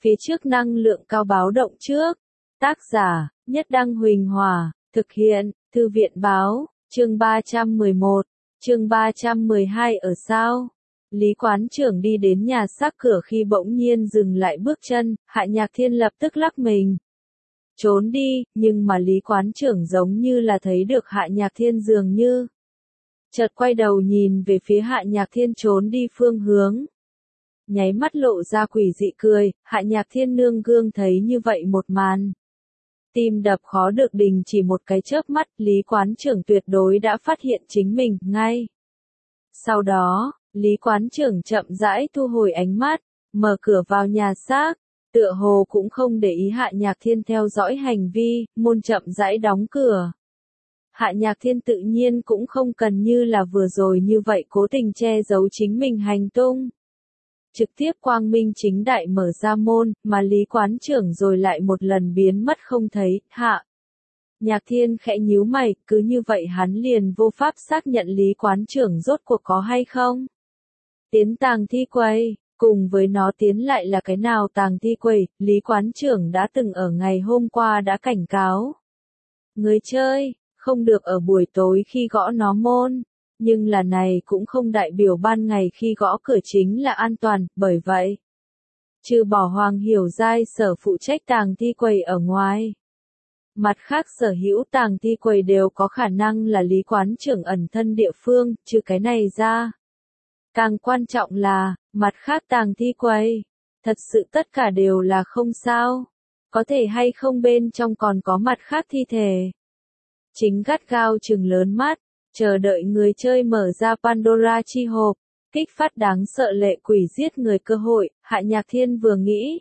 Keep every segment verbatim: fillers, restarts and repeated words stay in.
Phía trước năng lượng cao báo động trước. Tác giả, Nhất Đăng Huỳnh Hòa, thực hiện, Thư viện Báo, chương ba trăm mười một, chương ba trăm mười hai ở sao? Lý quán trưởng đi đến nhà xác cửa khi bỗng nhiên dừng lại bước chân, Hạ Nhạc Thiên lập tức lắc mình. Trốn đi, nhưng mà Lý quán trưởng giống như là thấy được Hạ Nhạc Thiên dường như. Chợt quay đầu nhìn về phía Hạ Nhạc Thiên trốn đi phương hướng. Nháy mắt lộ ra quỷ dị cười, Hạ Nhạc Thiên nương gương thấy như vậy một màn. Tim đập khó được đình chỉ một cái chớp mắt, Lý quán trưởng tuyệt đối đã phát hiện chính mình, ngay. Sau đó, Lý quán trưởng chậm rãi thu hồi ánh mắt, mở cửa vào nhà xác, tựa hồ cũng không để ý Hạ Nhạc Thiên theo dõi hành vi, môn chậm rãi đóng cửa. Hạ Nhạc Thiên tự nhiên cũng không cần như là vừa rồi như vậy cố tình che giấu chính mình hành tung. Trực tiếp quang minh chính đại mở ra môn, mà Lý quán trưởng rồi lại một lần biến mất không thấy. Hạ Nhạc Thiên khẽ nhíu mày, cứ như vậy hắn liền vô pháp xác nhận Lý quán trưởng rốt cuộc có hay không. Tiến tàng thi quầy, cùng với nó tiến lại là cái nào tàng thi quầy, Lý quán trưởng đã từng ở ngày hôm qua đã cảnh cáo. Người chơi, không được ở buổi tối khi gõ nó môn. Nhưng là này cũng không đại biểu ban ngày khi gõ cửa chính là an toàn, bởi vậy. Trừ bỏ Hoàng Hiểu Giai sở phụ trách tàng thi quầy ở ngoài. Mặt khác sở hữu tàng thi quầy đều có khả năng là Lý quán trưởng ẩn thân địa phương, trừ cái này ra. Càng quan trọng là, mặt khác tàng thi quầy. Thật sự tất cả đều là không sao. Có thể hay không bên trong còn có mặt khác thi thể. Chính gắt gao trừng lớn mắt. Chờ đợi người chơi mở ra Pandora chi hộp, kích phát đáng sợ lệ quỷ giết người cơ hội, Hạ Nhạc Thiên vừa nghĩ.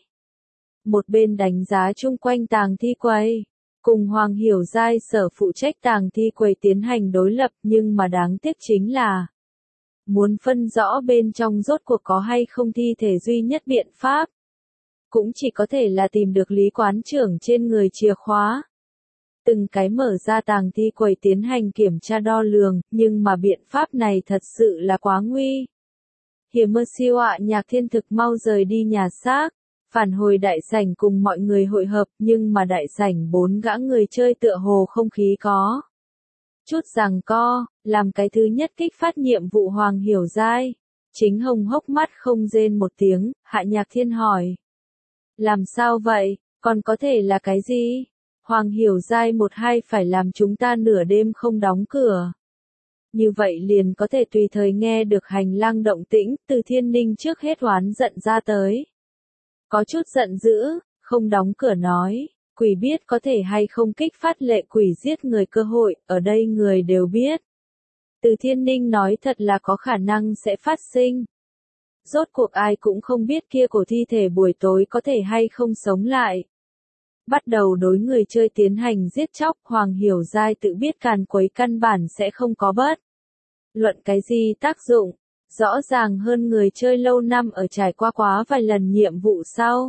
Một bên đánh giá chung quanh tàng thi quầy, cùng Hoàng Hiểu Giai sở phụ trách tàng thi quầy tiến hành đối lập, nhưng mà đáng tiếc chính là muốn phân rõ bên trong rốt cuộc có hay không thi thể duy nhất biện pháp. Cũng chỉ có thể là tìm được Lý quán trưởng trên người chìa khóa. Từng cái mở ra tàng thi quầy tiến hành kiểm tra đo lường, nhưng mà biện pháp này thật sự là quá nguy. Hiểm mơ siêu Hạ Nhạc Thiên thực mau rời đi nhà xác, phản hồi đại sảnh cùng mọi người hội hợp, nhưng mà đại sảnh bốn gã người chơi tựa hồ không khí có. Chút giằng co, làm cái thứ nhất kích phát nhiệm vụ Hoàng Hiểu Giai. Chính hồng hốc mắt không rên một tiếng, Hạ Nhạc Thiên hỏi. Làm sao vậy, còn có thể là cái gì? Hoàng Hiểu Giai một hai phải làm chúng ta nửa đêm không đóng cửa. Như vậy liền có thể tùy thời nghe được hành lang động tĩnh, Từ Thiên Ninh trước hết oán giận ra tới. Có chút giận dữ, không đóng cửa nói, quỷ biết có thể hay không kích phát lệ quỷ giết người cơ hội, ở đây người đều biết. Từ Thiên Ninh nói thật là có khả năng sẽ phát sinh. Rốt cuộc ai cũng không biết kia cổ thi thể buổi tối có thể hay không sống lại. Bắt đầu đối người chơi tiến hành giết chóc, Hoàng Hiểu Giai tự biết càn quấy căn bản sẽ không có bất luận cái gì tác dụng, rõ ràng hơn người chơi lâu năm ở trải qua quá vài lần nhiệm vụ sau.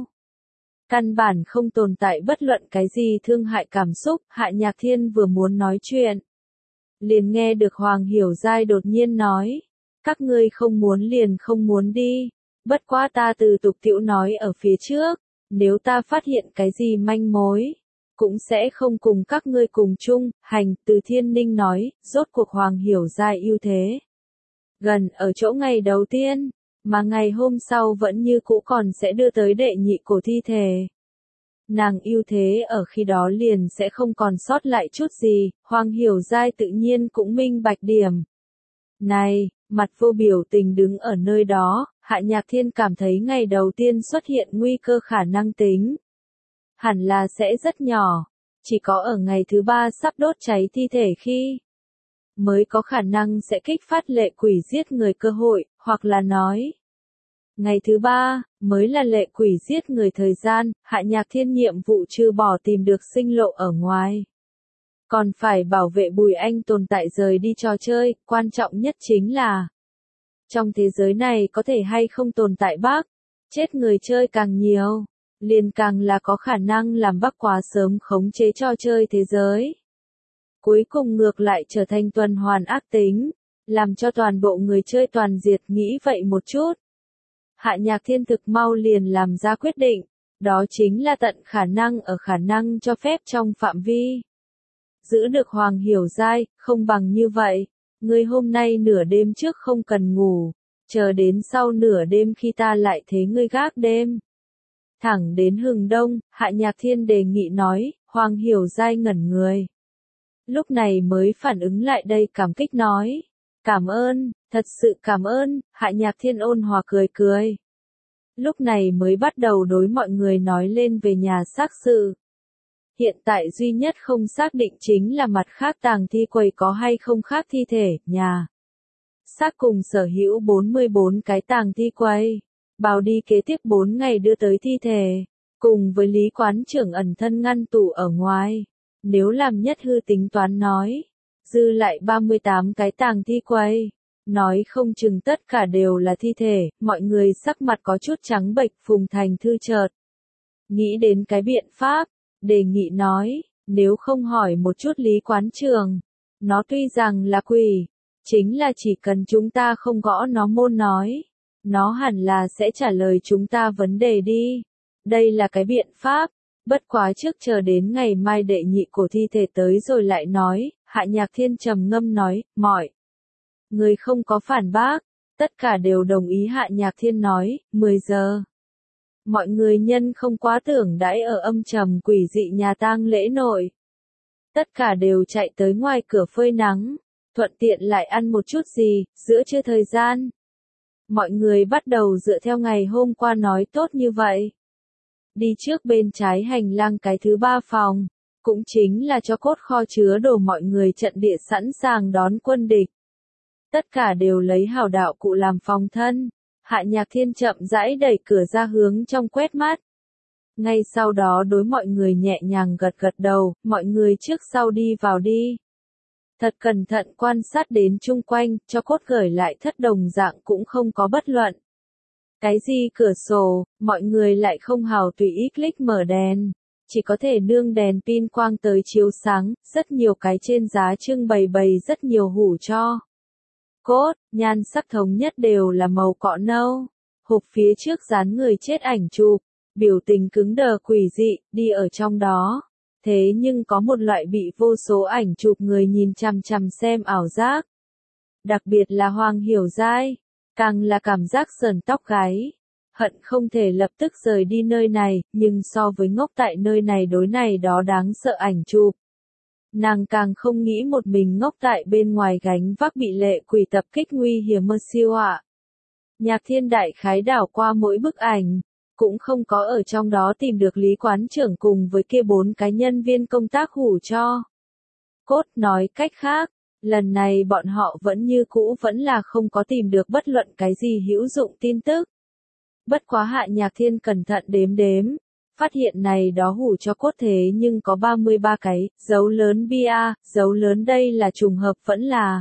Căn bản không tồn tại bất luận cái gì thương hại cảm xúc, Hạ Nhạc Thiên vừa muốn nói chuyện. Liền nghe được Hoàng Hiểu Giai đột nhiên nói, các ngươi không muốn liền không muốn đi, bất quá ta từ tục tiểu nói ở phía trước. Nếu ta phát hiện cái gì manh mối, cũng sẽ không cùng các ngươi cùng chung, hành, Từ Thiên Ninh nói, rốt cuộc Hoàng Hiểu Giai ưu thế. Gần ở chỗ ngày đầu tiên, mà ngày hôm sau vẫn như cũ còn sẽ đưa tới đệ nhị cổ thi thể. Nàng ưu thế ở khi đó liền sẽ không còn sót lại chút gì, Hoàng Hiểu Giai tự nhiên cũng minh bạch điểm. Này, mặt vô biểu tình đứng ở nơi đó. Hạ Nhạc Thiên cảm thấy ngày đầu tiên xuất hiện nguy cơ khả năng tính. Hẳn là sẽ rất nhỏ, chỉ có ở ngày thứ ba sắp đốt cháy thi thể khi mới có khả năng sẽ kích phát lệ quỷ giết người cơ hội, hoặc là nói. Ngày thứ ba, mới là lệ quỷ giết người thời gian, Hạ Nhạc Thiên nhiệm vụ trừ bỏ tìm được sinh lộ ở ngoài. Còn phải bảo vệ Bùi Anh tồn tại rời đi trò chơi, quan trọng nhất chính là trong thế giới này có thể hay không tồn tại bug, chết người chơi càng nhiều, liền càng là có khả năng làm bug quá sớm khống chế trò chơi thế giới. Cuối cùng ngược lại trở thành tuần hoàn ác tính, làm cho toàn bộ người chơi toàn diệt, nghĩ vậy một chút. Hạ Nhạc Thiên thực mau liền làm ra quyết định, Đó chính là tận khả năng ở khả năng cho phép trong phạm vi. Giữ được Hoàng Hiểu Giai, không bằng như vậy. Ngươi hôm nay nửa đêm trước không cần ngủ, chờ đến sau nửa đêm khi ta lại thấy ngươi gác đêm. Thẳng đến hừng đông, Hạ Nhạc Thiên đề nghị nói, Hoàng Hiểu Giai ngẩn người. Lúc này mới phản ứng lại đây cảm kích nói. Cảm ơn, thật sự cảm ơn, Hạ Nhạc Thiên ôn hòa cười cười. Lúc này mới bắt đầu đối mọi người nói lên về nhà xác sự. Hiện tại duy nhất không xác định chính là mặt khác tàng thi quầy có hay không khác thi thể, nhà. Xác cùng sở hữu bốn mươi bốn cái tàng thi quầy. Bảo đi kế tiếp bốn ngày đưa tới thi thể. Cùng với Lý Quán trưởng ẩn thân ngăn tủ ở ngoài. Nếu làm nhất hư tính toán nói. Dư lại ba mươi tám cái tàng thi quầy. Nói không chừng tất cả đều là thi thể, mọi người sắc mặt có chút trắng bệch. Phùng Thành Thư chợt nghĩ đến cái biện pháp, đề nghị nói, nếu không hỏi một chút Lý Quán trưởng. Nó tuy rằng là quỷ, chính là chỉ cần chúng ta không gõ nó môn nói. Nó hẳn là sẽ trả lời chúng ta vấn đề đi. Đây là cái biện pháp. Bất quá trước chờ đến ngày mai đệ nhị cổ thi thể tới rồi lại nói. Hạ Nhạc Thiên trầm ngâm nói, mọi người không có phản bác. Tất cả đều đồng ý. Hạ Nhạc Thiên nói, mười giờ. Mọi người nhân không quá tưởng đãi ở âm trầm quỷ dị nhà tang lễ nội. Tất cả đều chạy tới ngoài cửa phơi nắng. Thuận tiện lại ăn một chút gì, giữa trưa thời gian. Mọi người bắt đầu dựa theo ngày hôm qua nói tốt như vậy. Đi trước bên trái hành lang cái thứ ba phòng. Cũng chính là cho cốt kho chứa đồ mọi người trận địa sẵn sàng đón quân địch. Tất cả đều lấy hào đạo cụ làm phòng thân. Hạ Nhạc Thiên chậm rãi đẩy cửa ra hướng trong quét mắt. Ngay sau đó đối mọi người nhẹ nhàng gật gật đầu, mọi người trước sau đi vào đi. Thật cẩn thận quan sát đến chung quanh, cho cốt gửi lại thất đồng dạng cũng không có bất luận. Cái gì cửa sổ, mọi người lại không hào tùy ý click mở đèn. Chỉ có thể nương đèn pin quang tới chiếu sáng, rất nhiều cái trên giá trưng bày bày rất nhiều hủ cho. Cốt, nhan sắc thống nhất đều là màu cọ nâu. Hộp phía trước dán người chết ảnh chụp, biểu tình cứng đờ quỷ dị, đi ở trong đó. Thế nhưng có một loại bị vô số ảnh chụp người nhìn chằm chằm xem ảo giác. Đặc biệt là Hoàng Hiểu Giai, càng là cảm giác sờn tóc gáy. Hận không thể lập tức rời đi nơi này, nhưng so với ngốc tại nơi này đối này đó đáng sợ ảnh chụp. Nàng càng không nghĩ một mình ngốc tại bên ngoài gánh vác bị lệ quỷ tập kích nguy hiểm mơ siêu ạ. Nhạc Thiên đại khái đảo qua mỗi bức ảnh, cũng không có ở trong đó tìm được Lý Quán trưởng cùng với kia bốn cái nhân viên công tác hủ cho. Cốt nói cách khác, lần này bọn họ vẫn như cũ vẫn là không có tìm được bất luận cái gì hữu dụng tin tức. Bất quá Hạ Nhạc Thiên cẩn thận đếm đếm, phát hiện này đó hủ cho cốt thế nhưng có ba mươi ba cái, dấu lớn bia, dấu lớn đây là trùng hợp vẫn là.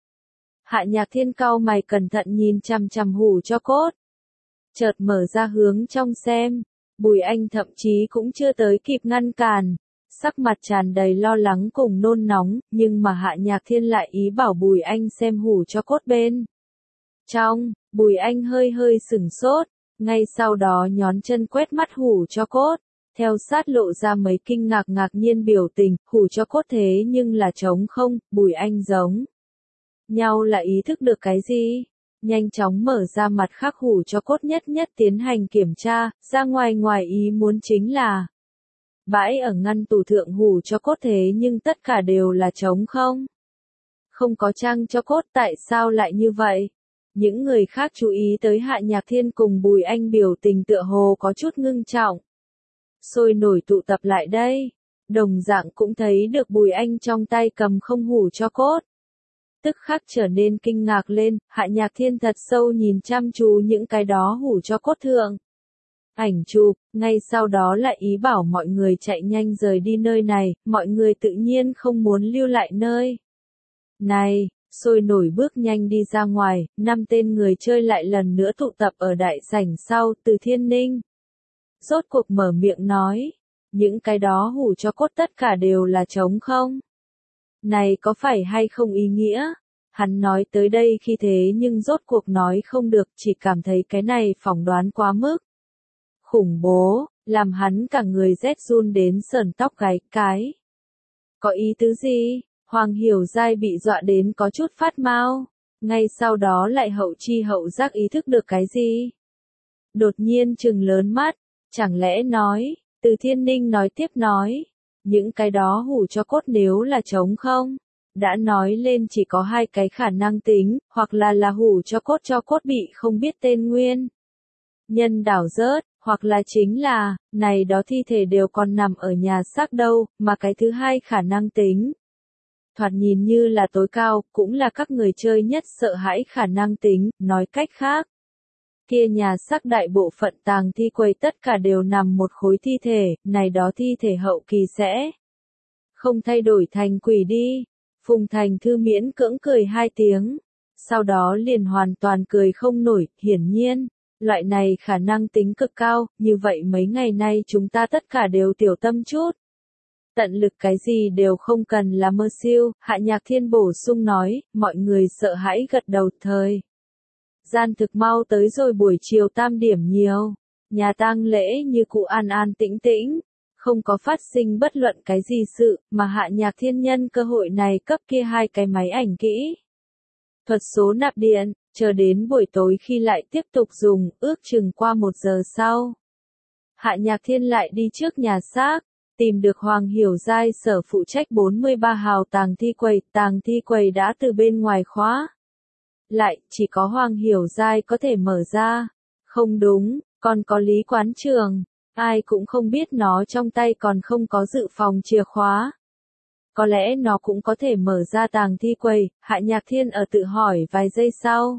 Hạ Nhạc Thiên cau mày cẩn thận nhìn chằm chằm hủ cho cốt. Chợt mở ra hướng trong xem, Bùi Anh thậm chí cũng chưa tới kịp ngăn cản. Sắc mặt tràn đầy lo lắng cùng nôn nóng, nhưng mà Hạ Nhạc Thiên lại ý bảo Bùi Anh xem hủ cho cốt bên. Trong, Bùi Anh hơi hơi sửng sốt, ngay sau đó nhón chân quét mắt hủ cho cốt, theo sát lộ ra mấy kinh ngạc ngạc nhiên biểu tình, hủ cho cốt thế nhưng là trống không, Bùi Anh giống nhau là ý thức được cái gì? Nhanh chóng mở ra mặt khác hủ cho cốt nhất nhất tiến hành kiểm tra, ra ngoài ngoài ý muốn chính là bãi ở ngăn tủ thượng hủ cho cốt thế nhưng tất cả đều là trống không. Không có trang cho cốt tại sao lại như vậy? Những người khác chú ý tới Hạ Nhạc Thiên cùng Bùi Anh biểu tình tựa hồ có chút ngưng trọng. Sôi nổi tụ tập lại đây. Đồng dạng cũng thấy được Bùi Anh trong tay cầm không hủ cho cốt. Tức khắc trở nên kinh ngạc lên, Hạ Nhạc Thiên thật sâu nhìn chăm chú những cái đó hủ cho cốt thượng. Ảnh chụp, ngay sau đó lại ý bảo mọi người chạy nhanh rời đi nơi này, mọi người tự nhiên không muốn lưu lại nơi này. Sôi nổi bước nhanh đi ra ngoài, năm tên người chơi lại lần nữa tụ tập ở đại sảnh sau, Từ Thiên Ninh. Rốt cuộc mở miệng nói, những cái đó hủ cho cốt tất cả đều là trống không. Này có phải hay không ý nghĩa? Hắn nói tới đây khi thế nhưng rốt cuộc nói không được, chỉ cảm thấy cái này phỏng đoán quá mức. Khủng bố, làm hắn cả người rét run đến sởn tóc gáy. Cái có ý tứ gì? Hoàng Hiểu Giai bị dọa đến có chút phát mau, ngay sau đó lại hậu chi hậu giác ý thức được cái gì. Đột nhiên trừng lớn mắt, chẳng lẽ nói, Từ Thiên Ninh nói tiếp nói, những cái đó hủ cho cốt nếu là trống không? Đã nói lên chỉ có hai cái khả năng tính, hoặc là là hủ cho cốt cho cốt bị không biết tên nguyên nhân đảo rớt, hoặc là chính là, này đó thi thể đều còn nằm ở nhà xác đâu, mà cái thứ hai khả năng tính. Thoạt nhìn như là tối cao, cũng là các người chơi nhất sợ hãi khả năng tính, nói cách khác. Kia nhà xác đại bộ phận tàng thi quầy tất cả đều nằm một khối thi thể, này đó thi thể hậu kỳ sẽ không thay đổi thành quỷ đi. Phùng Thành Thư miễn cưỡng cười hai tiếng, sau đó liền hoàn toàn cười không nổi, hiển nhiên, loại này khả năng tính cực cao, như vậy mấy ngày nay chúng ta tất cả đều tiểu tâm chút. Tận lực cái gì đều không cần là mơ siêu, Hạ Nhạc Thiên bổ sung nói, mọi người sợ hãi gật đầu thời. Gian thực mau tới rồi buổi chiều tam điểm nhiều, nhà tang lễ như cụ an an tĩnh tĩnh, không có phát sinh bất luận cái gì sự, mà Hạ Nhạc Thiên nhân cơ hội này cấp kia hai cái máy ảnh kỹ thuật số nạp điện, chờ đến buổi tối khi lại tiếp tục dùng, ước chừng qua một giờ sau. Hạ Nhạc Thiên lại đi trước nhà xác, tìm được Hoàng Hiểu Giai sở phụ trách bốn mươi ba hào tàng thi quầy, tàng thi quầy đã từ bên ngoài khóa. Lại, chỉ có Hoàng Hiểu Giai có thể mở ra. Không đúng, còn có Lý Quán Trường, ai cũng không biết nó trong tay còn không có dự phòng chìa khóa. Có lẽ nó cũng có thể mở ra tàng thi quầy, Hạ Nhạc Thiên ở tự hỏi vài giây sau.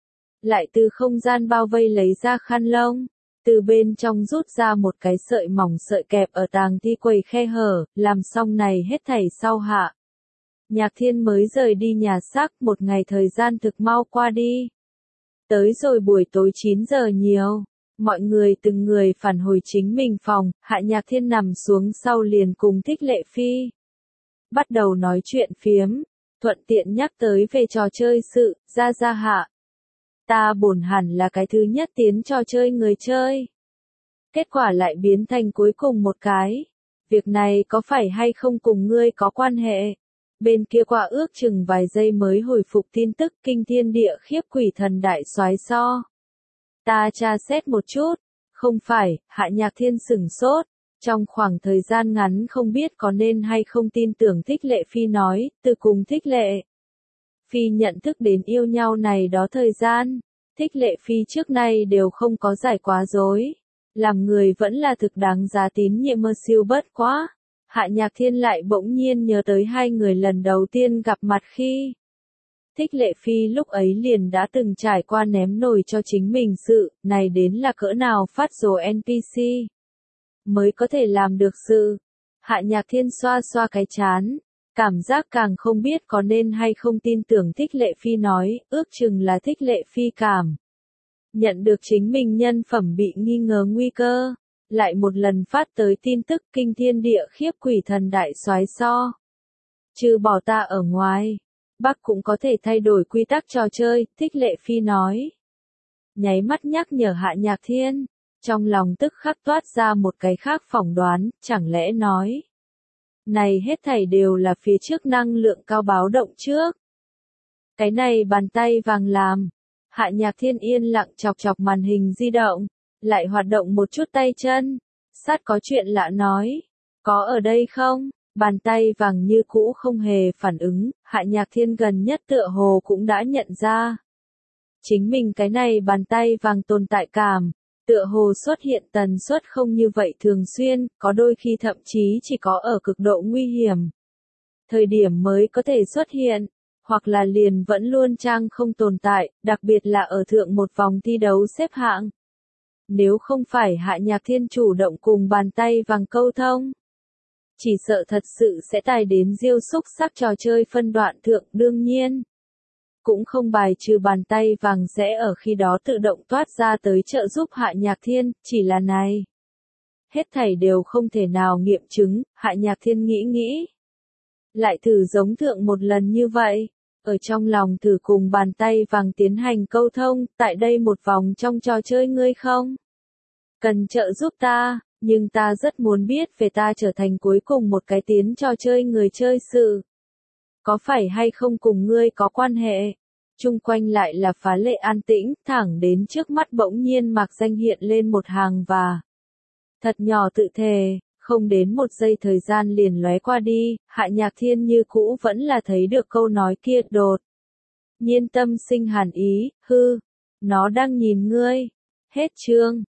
Lại từ không gian bao vây lấy ra khăn lông, từ bên trong rút ra một cái sợi mỏng sợi kẹp ở tàng thi quầy khe hở, làm xong này hết thảy sau Hạ Nhạc Thiên mới rời đi nhà xác, một ngày thời gian thực mau qua đi. Tới rồi buổi tối chín giờ nhiều, mọi người từng người phản hồi chính mình phòng, Hạ Nhạc Thiên nằm xuống sau liền cùng Thích Lệ Phi bắt đầu nói chuyện phiếm, thuận tiện nhắc tới về trò chơi sự, ra ra Hạ. Ta bổn hẳn là cái thứ nhất tiến trò chơi người chơi. Kết quả lại biến thành cuối cùng một cái. Việc này có phải hay không cùng ngươi có quan hệ? Bên kia qua ước chừng vài giây mới hồi phục tin tức kinh thiên địa khiếp quỷ thần đại soái so. Ta tra xét một chút. Không phải, Hạ Nhạc Thiên sửng sốt. Trong khoảng thời gian ngắn không biết có nên hay không tin tưởng Thích Lệ Phi nói, từ cùng Thích Lệ Phi nhận thức đến yêu nhau này đó thời gian. Thích Lệ Phi trước nay đều không có giải quá dối. Làm người vẫn là thực đáng giá tín nhiệm mơ siêu bất quá. Hạ Nhạc Thiên lại bỗng nhiên nhớ tới hai người lần đầu tiên gặp mặt khi. Thích Lệ Phi lúc ấy liền đã từng trải qua ném nồi cho chính mình sự, này đến là cỡ nào phát rồ en pê xê. Mới có thể làm được sự. Hạ Nhạc Thiên xoa xoa cái chán. Cảm giác càng không biết có nên hay không tin tưởng Thích Lệ Phi nói, ước chừng là Thích Lệ Phi cảm. Nhận được chính mình nhân phẩm bị nghi ngờ nguy cơ. Lại một lần phát tới tin tức kinh thiên địa khiếp quỷ thần đại soái so. Trừ bỏ ta ở ngoài, Bắc cũng có thể thay đổi quy tắc trò chơi, Thích Lệ Phi nói. Nháy mắt nhắc nhở Hạ Nhạc Thiên, trong lòng tức khắc toát ra một cái khác phỏng đoán, chẳng lẽ nói. Này hết thảy đều là phía trước năng lượng cao báo động trước. Cái này bàn tay vàng làm. Hạ Nhạc Thiên yên lặng chọc chọc màn hình di động. Lại hoạt động một chút tay chân. Sát có chuyện lạ nói. Có ở đây không? Bàn tay vàng như cũ không hề phản ứng. Hạ Nhạc Thiên gần nhất tựa hồ cũng đã nhận ra. Chính mình cái này bàn tay vàng tồn tại cảm. Tựa hồ xuất hiện tần suất không như vậy thường xuyên, có đôi khi thậm chí chỉ có ở cực độ nguy hiểm. Thời điểm mới có thể xuất hiện, hoặc là liền vẫn luôn trang không tồn tại, đặc biệt là ở thượng một vòng thi đấu xếp hạng. Nếu không phải Hạ Nhạc Thiên chủ động cùng bàn tay vàng câu thông, chỉ sợ thật sự sẽ tài đến diêu xúc sắc trò chơi phân đoạn thượng đương nhiên. Cũng không bài trừ bàn tay vàng sẽ ở khi đó tự động toát ra tới trợ giúp Hạ Nhạc Thiên, chỉ là này. Hết thảy đều không thể nào nghiệm chứng, Hạ Nhạc Thiên nghĩ nghĩ. Lại thử giống thượng một lần như vậy, ở trong lòng thử cùng bàn tay vàng tiến hành câu thông, tại đây một vòng trong trò chơi ngươi không? Cần trợ giúp ta, Nhưng ta rất muốn biết về ta trở thành cuối cùng một cái tiến trò chơi người chơi sự. Có phải hay không cùng ngươi có quan hệ? Chung quanh lại là phá lệ an tĩnh, thẳng đến trước mắt bỗng nhiên Mạc Danh hiện lên một hàng và thật nhỏ tự thề, không đến một giây thời gian liền lóe qua đi, Hạ Nhạc Thiên như cũ vẫn là thấy được câu nói kia đột. Nhiên tâm sinh hàn ý, hư, nó đang nhìn ngươi. Hết chương.